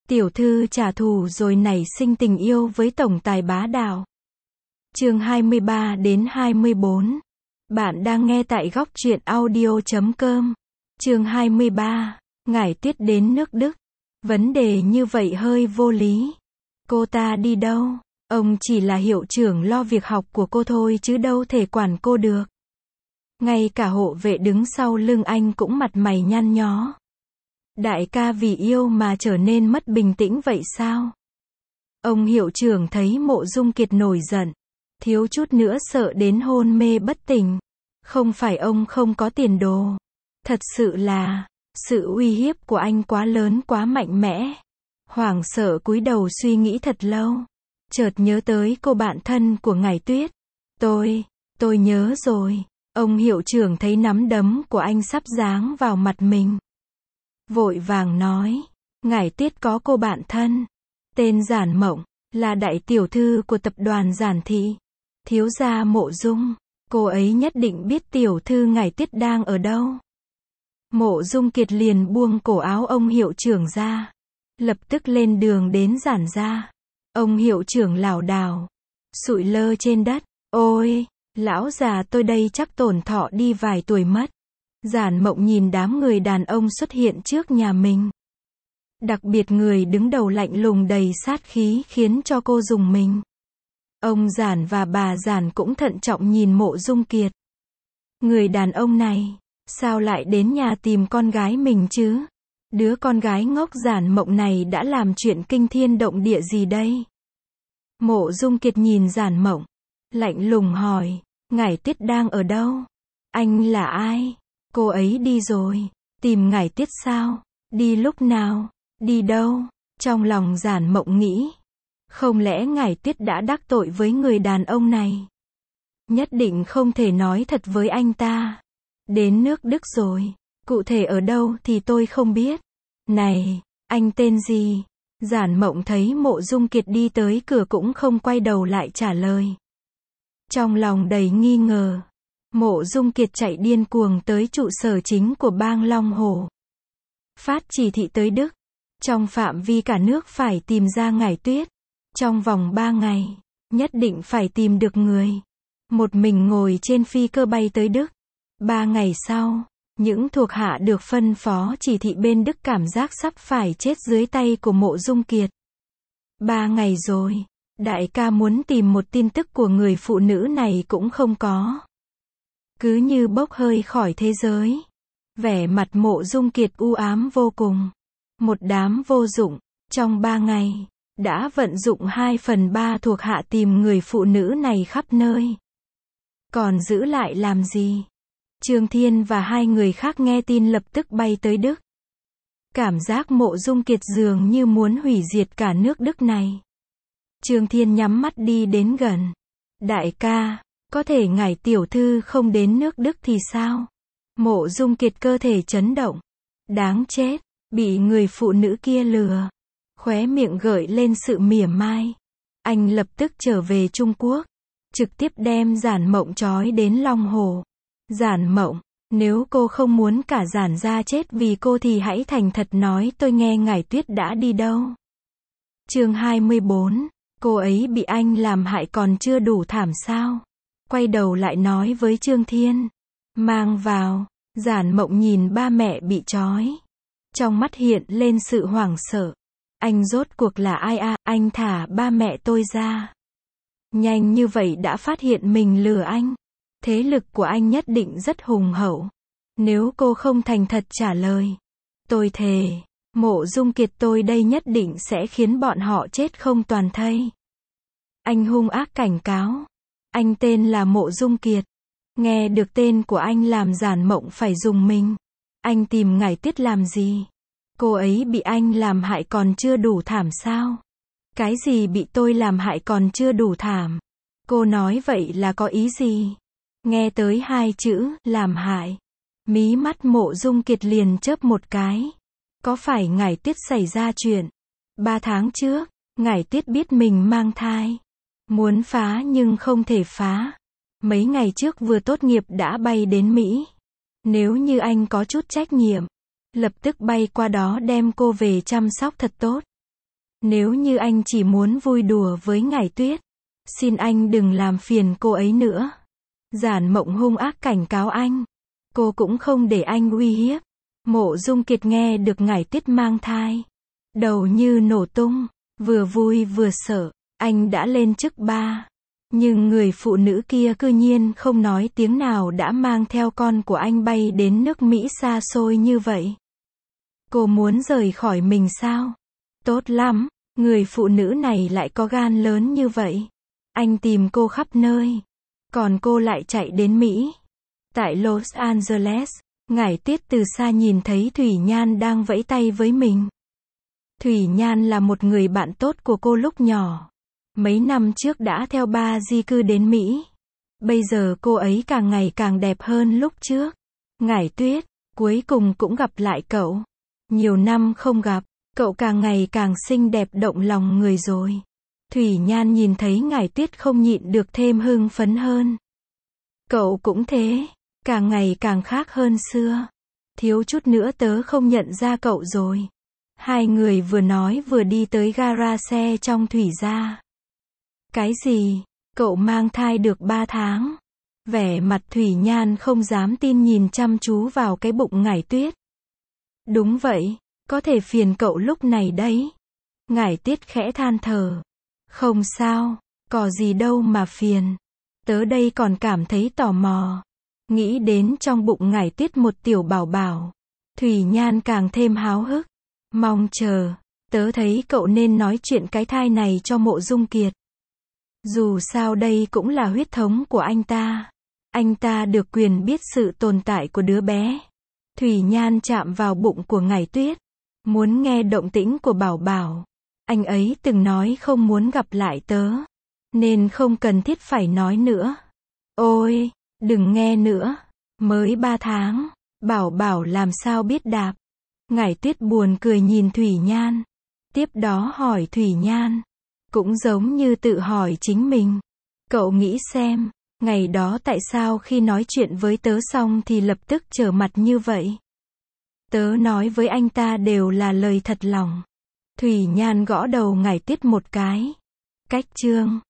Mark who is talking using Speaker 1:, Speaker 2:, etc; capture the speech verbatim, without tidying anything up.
Speaker 1: Tiểu thư trả thù rồi nảy sinh tình yêu với tổng tài bá đạo. Chương hai mươi ba đến hai mươi bốn. Bạn đang nghe tại góc truyện audio chấm com. Chương hai mươi ba. Ngải Tuyết đến nước Đức. Vấn đề như vậy hơi vô lý. Cô ta đi đâu? Ông chỉ là hiệu trưởng lo việc học của cô thôi chứ đâu thể quản cô được. Ngay cả hộ vệ đứng sau lưng anh cũng mặt mày nhăn nhó. Đại ca vì yêu mà trở nên mất bình tĩnh vậy sao? Ông hiệu trưởng thấy Mộ Dung Kiệt nổi giận, thiếu chút nữa sợ đến hôn mê bất tỉnh. Không phải ông không có tiền đồ. Thật sự là, sự uy hiếp của anh quá lớn quá mạnh mẽ. Hoảng sợ cúi đầu suy nghĩ thật lâu. Chợt nhớ tới cô bạn thân của Ngải Tuyết. Tôi, tôi nhớ rồi. Ông hiệu trưởng thấy nắm đấm của anh sắp giáng vào mặt mình. Vội vàng nói, Ngải Tuyết có cô bạn thân. Tên Giản Mộng, là đại tiểu thư của tập đoàn Giản Thị. Thiếu gia Mộ Dung, cô ấy nhất định biết tiểu thư Ngải Tuyết đang ở đâu. Mộ Dung Kiệt liền buông cổ áo ông hiệu trưởng ra. Lập tức lên đường đến Giản gia. Ông hiệu trưởng lảo đảo, sụi lơ trên đất. Ôi, lão già tôi đây chắc tổn thọ đi vài tuổi mất. Giản Mộng nhìn đám người đàn ông xuất hiện trước nhà mình. Đặc biệt người đứng đầu lạnh lùng đầy sát khí khiến cho cô rùng mình. Ông Giản và bà Giản cũng thận trọng nhìn Mộ Dung Kiệt. Người đàn ông này, sao lại đến nhà tìm con gái mình chứ? Đứa con gái ngốc Giản Mộng này đã làm chuyện kinh thiên động địa gì đây? Mộ Dung Kiệt nhìn Giản Mộng, lạnh lùng hỏi, Ngải Tuyết đang ở đâu? Anh là ai? Cô ấy đi rồi. Tìm Ngải Tuyết sao? Đi lúc nào? Đi đâu? Trong lòng Giản Mộng nghĩ, không lẽ Ngải Tuyết đã đắc tội với người đàn ông này? Nhất định không thể nói thật với anh ta. Đến nước Đức rồi. Cụ thể ở đâu thì tôi không biết. Này, anh tên gì? Giản Mộng thấy Mộ Dung Kiệt đi tới cửa cũng không quay đầu lại trả lời. Trong lòng đầy nghi ngờ. Mộ Dung Kiệt chạy điên cuồng tới trụ sở chính của bang Long Hổ. Phát chỉ thị tới Đức. Trong phạm vi cả nước phải tìm ra Ngải Tuyết. Trong vòng ba ngày, nhất định phải tìm được người. Một mình ngồi trên phi cơ bay tới Đức. Ba ngày sau, những thuộc hạ được phân phó chỉ thị bên Đức cảm giác sắp phải chết dưới tay của Mộ Dung Kiệt. Ba ngày rồi, đại ca muốn tìm một tin tức của người phụ nữ này cũng không có. Cứ như bốc hơi khỏi thế giới. Vẻ mặt Mộ Dung Kiệt u ám vô cùng. Một đám vô dụng, trong ba ngày, đã vận dụng hai phần ba thuộc hạ tìm người phụ nữ này khắp nơi. Còn giữ lại làm gì? Trương Thiên và hai người khác nghe tin lập tức bay tới Đức. Cảm giác Mộ Dung Kiệt dường như muốn hủy diệt cả nước Đức này. Trương Thiên nhắm mắt đi đến gần. Đại ca, có thể Ngải tiểu thư không đến nước Đức thì sao? Mộ Dung Kiệt cơ thể chấn động. Đáng chết, bị người phụ nữ kia lừa. Khóe miệng gợi lên sự mỉa mai. Anh lập tức trở về Trung Quốc. Trực tiếp đem Giản Mộng trói đến Long Hồ. Giản Mộng, nếu cô không muốn cả Giản gia chết vì cô thì hãy thành thật nói tôi nghe Ngải Tuyết đã đi đâu. Chương hai mươi bốn. Cô ấy bị anh làm hại còn chưa đủ thảm sao? Quay đầu lại nói với Trương Thiên. Mang vào. Giản Mộng nhìn ba mẹ bị trói. Trong mắt hiện lên sự hoảng sợ. Anh rốt cuộc là ai à? Anh thả ba mẹ tôi ra. Nhanh như vậy đã phát hiện mình lừa anh. Thế lực của anh nhất định rất hùng hậu. Nếu cô không thành thật trả lời, tôi thề, Mộ Dung Kiệt tôi đây nhất định sẽ khiến bọn họ chết không toàn thây. Anh hung ác cảnh cáo. Anh tên là Mộ Dung Kiệt. Nghe được tên của anh làm Giản Mộng phải rùng mình. Anh tìm Ngải Tuyết làm gì? Cô ấy bị anh làm hại còn chưa đủ thảm sao? Cái gì bị tôi làm hại còn chưa đủ thảm? Cô nói vậy là có ý gì? Nghe tới hai chữ, làm hại. Mí mắt Mộ Dung Kiệt liền chớp một cái. Có phải Ngải Tuyết xảy ra chuyện? Ba tháng trước, Ngải Tuyết biết mình mang thai. Muốn phá nhưng không thể phá. Mấy ngày trước vừa tốt nghiệp đã bay đến Mỹ. Nếu như anh có chút trách nhiệm, lập tức bay qua đó đem cô về chăm sóc thật tốt. Nếu như anh chỉ muốn vui đùa với Ngải Tuyết, xin anh đừng làm phiền cô ấy nữa. Giản Mộng hung ác cảnh cáo anh. Cô cũng không để anh uy hiếp. Mộ Dung Kiệt nghe được Ngải Tuyết mang thai, đầu như nổ tung, vừa vui vừa sợ. Anh đã lên chức ba, nhưng người phụ nữ kia cư nhiên không nói tiếng nào đã mang theo con của anh bay đến nước Mỹ xa xôi như vậy. Cô muốn rời khỏi mình sao? Tốt lắm, người phụ nữ này lại có gan lớn như vậy. Anh tìm cô khắp nơi, còn cô lại chạy đến Mỹ. Tại Los Angeles, Ngải Tuyết từ xa nhìn thấy Thủy Nhan đang vẫy tay với mình. Thủy Nhan là một người bạn tốt của cô lúc nhỏ. Mấy năm trước đã theo ba di cư đến Mỹ. Bây giờ cô ấy càng ngày càng đẹp hơn lúc trước. Ngải Tuyết, cuối cùng cũng gặp lại cậu. Nhiều năm không gặp, cậu càng ngày càng xinh đẹp động lòng người rồi. Thủy Nhan nhìn thấy Ngải Tuyết không nhịn được thêm hưng phấn hơn. Cậu cũng thế, càng ngày càng khác hơn xưa. Thiếu chút nữa tớ không nhận ra cậu rồi. Hai người vừa nói vừa đi tới gara xe trong Thủy gia. Cái gì? Cậu mang thai được ba tháng? Vẻ mặt Thủy Nhan không dám tin nhìn chăm chú vào cái bụng Ngải Tuyết. Đúng vậy, có thể phiền cậu lúc này đấy. Ngải Tuyết khẽ than thở. Không sao, có gì đâu mà phiền. Tớ đây còn cảm thấy tò mò. Nghĩ đến trong bụng Ngải Tuyết một tiểu bảo bảo. Thủy Nhan càng thêm háo hức. Mong chờ, tớ thấy cậu nên nói chuyện cái thai này cho Mộ Dung Kiệt. Dù sao đây cũng là huyết thống của anh ta. Anh ta được quyền biết sự tồn tại của đứa bé. Thủy Nhan chạm vào bụng của Ngải Tuyết. Muốn nghe động tĩnh của bảo bảo. Anh ấy từng nói không muốn gặp lại tớ. Nên không cần thiết phải nói nữa. Ôi, đừng nghe nữa. Mới ba tháng. Bảo bảo làm sao biết đạp. Ngải Tuyết buồn cười nhìn Thủy Nhan. Tiếp đó hỏi Thủy Nhan. Cũng giống như tự hỏi chính mình. Cậu nghĩ xem, ngày đó tại sao khi nói chuyện với tớ xong thì lập tức trở mặt như vậy? Tớ nói với anh ta đều là lời thật lòng. Thủy Nhan gõ đầu Ngải Tuyết một cái. Cách chương.